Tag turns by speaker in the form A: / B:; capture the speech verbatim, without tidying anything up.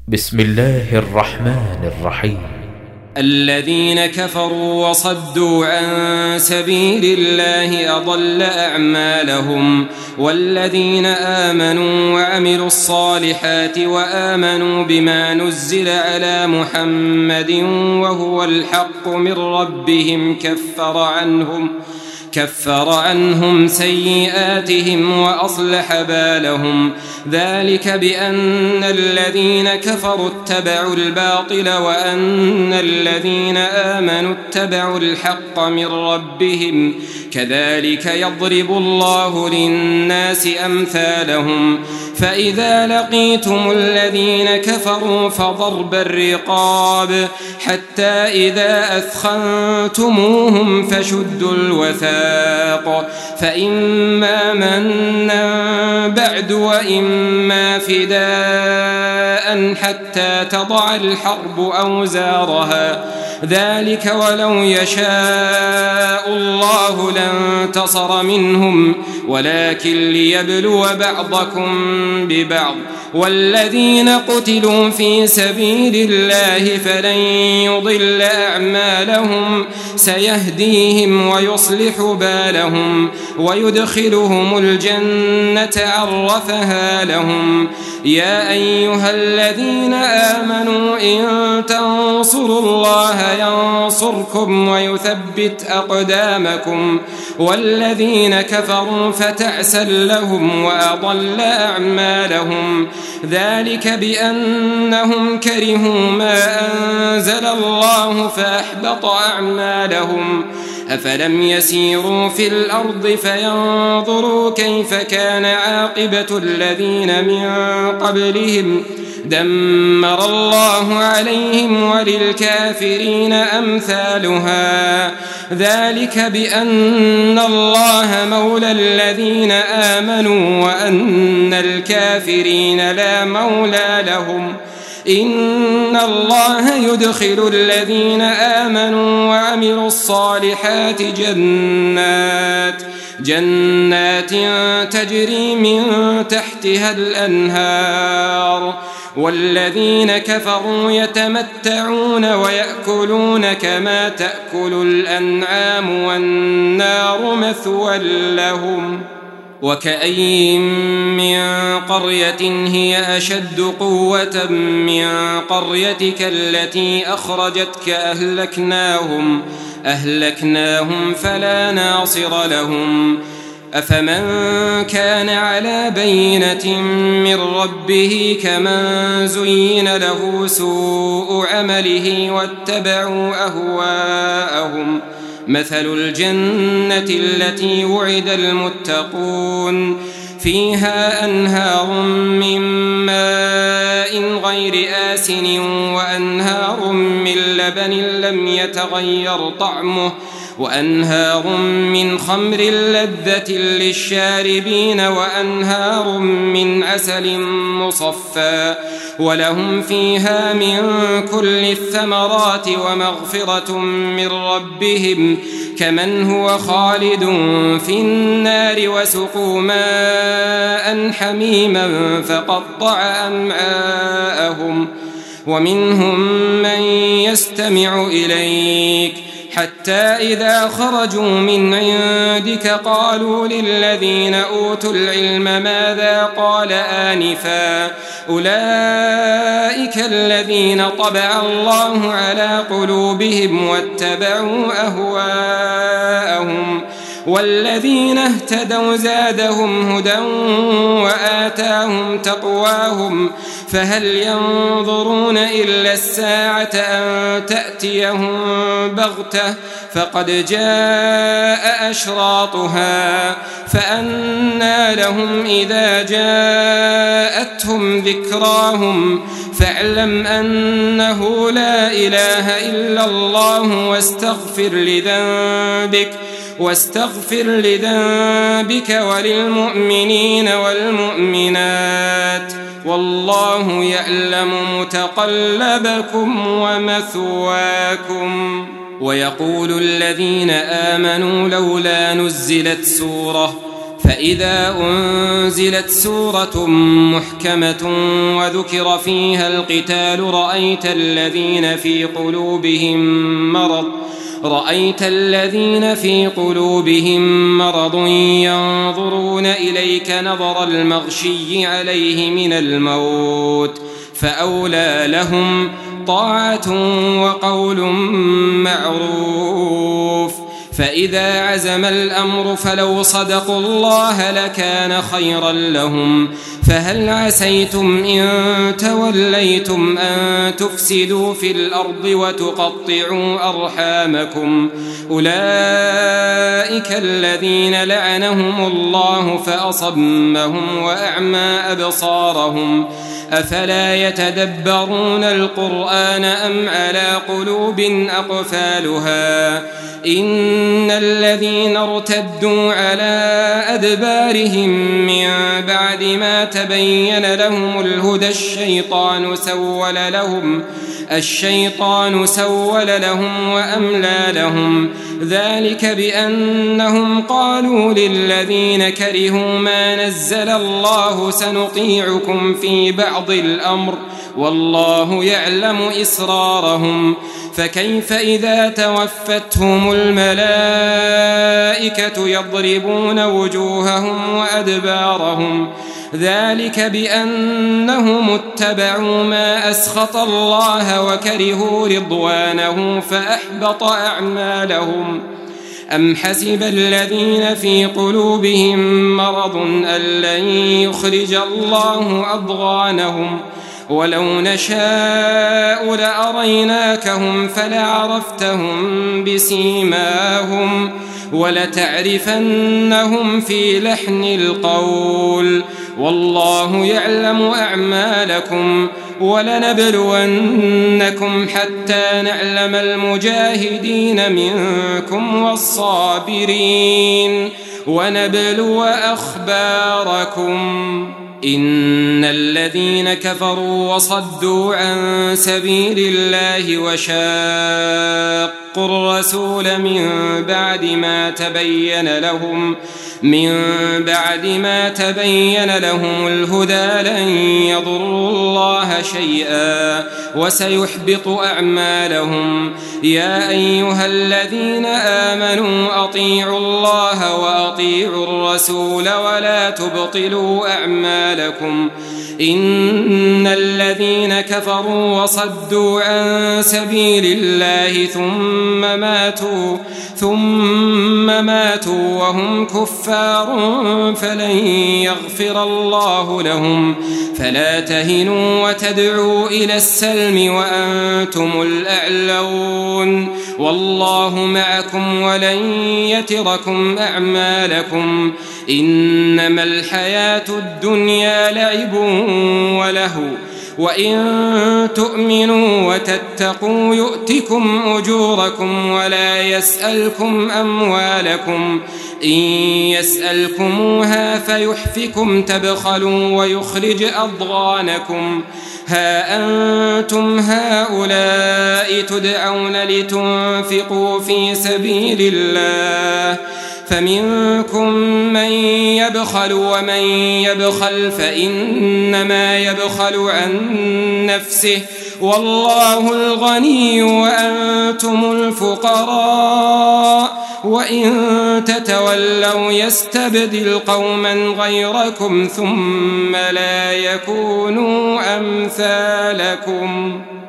A: بسم الله الرحمن الرحيم.
B: الذين كفروا وصدوا عن سبيل الله أضل أعمالهم، والذين آمنوا وعملوا الصالحات وآمنوا بما نزل على محمد وهو الحق من ربهم كفر عنهم كفر عنهم سيئاتهم وأصلح بالهم. ذلك بأن الذين كفروا اتبعوا الباطل وأن الذين آمنوا اتبعوا الحق من ربهم. كذلك يضرب الله للناس أمثالهم. فإذا لقيتم الذين كفروا فضرب الرقاب حتى إذا أثخنتموهم فشدوا الوثاق، فإما منا بعد وإما فداء حتى تضع الحرب أوزارها. ذلك ولو يشاء الله لانتصر منهم، ولكن ليبلو بعضكم ببعض. والذين قتلوا في سبيل الله فلن يضل أعمالهم، سيهديهم ويصلح بالهم ويدخلهم الجنة عرفها لهم. يا أيها الذين آمنوا إن تنصروا الله ينصركم ويثبت أقدامكم. والذين كفروا فتعسا لهم وأضل أعمالهم. ذلك بأنهم كرهوا ما أنزل الله فأحبط أعمالهم. أفلم يسيروا في الأرض فينظروا كيف كان عاقبة الذين من قبلهم، دمر الله عليهم وللكافرين أمثالها. ذلك بأن الله مولى الذين آمنوا وأن الكافرين لا مولى لهم. إن الله يدخل الذين آمنوا وعملوا الصالحات جنات جنات تجري من تحتها الأنهار. والذين كفروا يتمتعون ويأكلون كما تأكل الأنعام والنار مثوى لهم. وكأي من قرية هي أشد قوة من قريتك التي أخرجتك أهلكناهم أهلكناهم فلا ناصر لهم. أفمن كان على بينة من ربه كمن زين له سوء عمله واتبعوا أهواءهم. مثل الجنة التي وعد المتقون فيها أنهار من ماء غير آسن وأنهار من لبن لم يتغير طعمه وأنهار من خمر لذة للشاربين وأنهار من عسل مصفى ولهم فيها من كل الثمرات ومغفرة من ربهم كمن هو خالد في النار وسقوا ماء حميما فقطع أمعاءهم. ومنهم من يستمع إليك حتى إذا خرجوا من عندك قالوا للذين أوتوا العلم ماذا قال آنفا أولئك الذين طبع الله على قلوبهم واتبعوا أهواءهم. والذين اهتدوا زادهم هدى وآتاهم تقواهم. فهل ينظرون إلا الساعة أن تأتيهم بغتة فقد جاء أشراطها فأنى لهم إذا جاءتهم ذكراهم. فاعلم أنه لا إله إلا الله واستغفر لذنبك واستغفر لذنبك وللمؤمنين والمؤمنات والله يعلم متقلبكم ومثواكم. ويقول الذين آمنوا لولا نزلت سورة فإذا أنزلت سورة محكمة وذكر فيها القتال رأيت الذين في قلوبهم مرض رأيت الذين في قلوبهم مرض ينظرون إليك نظر المغشي عليه من الموت فأولى لهم طاعة وقول معروف. فإذا عزم الأمر فلو صدقوا الله لكان خيرا لهم. فهل عسيتم إن توليتم أن تفسدوا في الأرض وتقطعوا أرحامكم؟ أولئك الذين لعنهم الله فأصمهم وأعمى أبصارهم. أفلا يتدبرون القرآن أم على قلوب أقفالها؟ إن الذين ارتدوا على أدبارهم من بعد ما تبين لهم الهدى الشيطان سول لهم الشيطان سول لهم وأملى لهم. ذلك بأنهم قالوا للذين كرهوا ما نزل الله سنطيعكم في بعض الأمر والله يعلم إسرارهم. فكيف إذا توفتهم الملائكة يضربون وجوههم وأدبارهم؟ ذلك بأنهم اتبعوا ما أسخط الله وكرهوا رضوانه فأحبط أعمالهم. أم حسب الذين في قلوبهم مرض أن لن يخرج الله أضغانهم؟ ولو نشاء لأريناكهم فلعرفتهم بسيماهم ولتعرفنهم في لحن القول والله يعلم أعمالكم. ولنبلونكم حتى نعلم المجاهدين منكم والصابرين ونبلو أخباركم. إن الذين كفروا وصدوا عن سبيل الله وشاقوا الرسول من بعد ما تبين لهم من بعد ما تبين لهم الهدى لن يضروا الله شيئا وسيحبط أعمالهم. يا أيها الذين آمنوا أطيعوا الله وأطيعوا الرسول ولا تبطلوا أعمالكم. إن الذين كفروا وصدوا عن سبيل الله ثم ماتوا ثم ماتوا وهم كفار فلن يغفر الله لهم. فلا تهنوا وتدعوا إلى السلم وأنتم الأعلون والله معكم ولن يتركم أعمالكم. إنما الحياة الدنيا لعب ولهو وإن تؤمنوا وتتقوا يؤتكم أجوركم ولا يسألكم أموالكم. إن يسألكموها فيحفكم تبخلوا ويخرج أضغانكم. ها أنتم هؤلاء تدعون لتنفقوا في سبيل الله فمنكم من يبخل ومن يبخل فإنما يبخل عن نفسه والله الغني وأنتم الفقراء وإن تتولوا يستبدل قوما غيركم ثم لا يكونوا أمثالكم.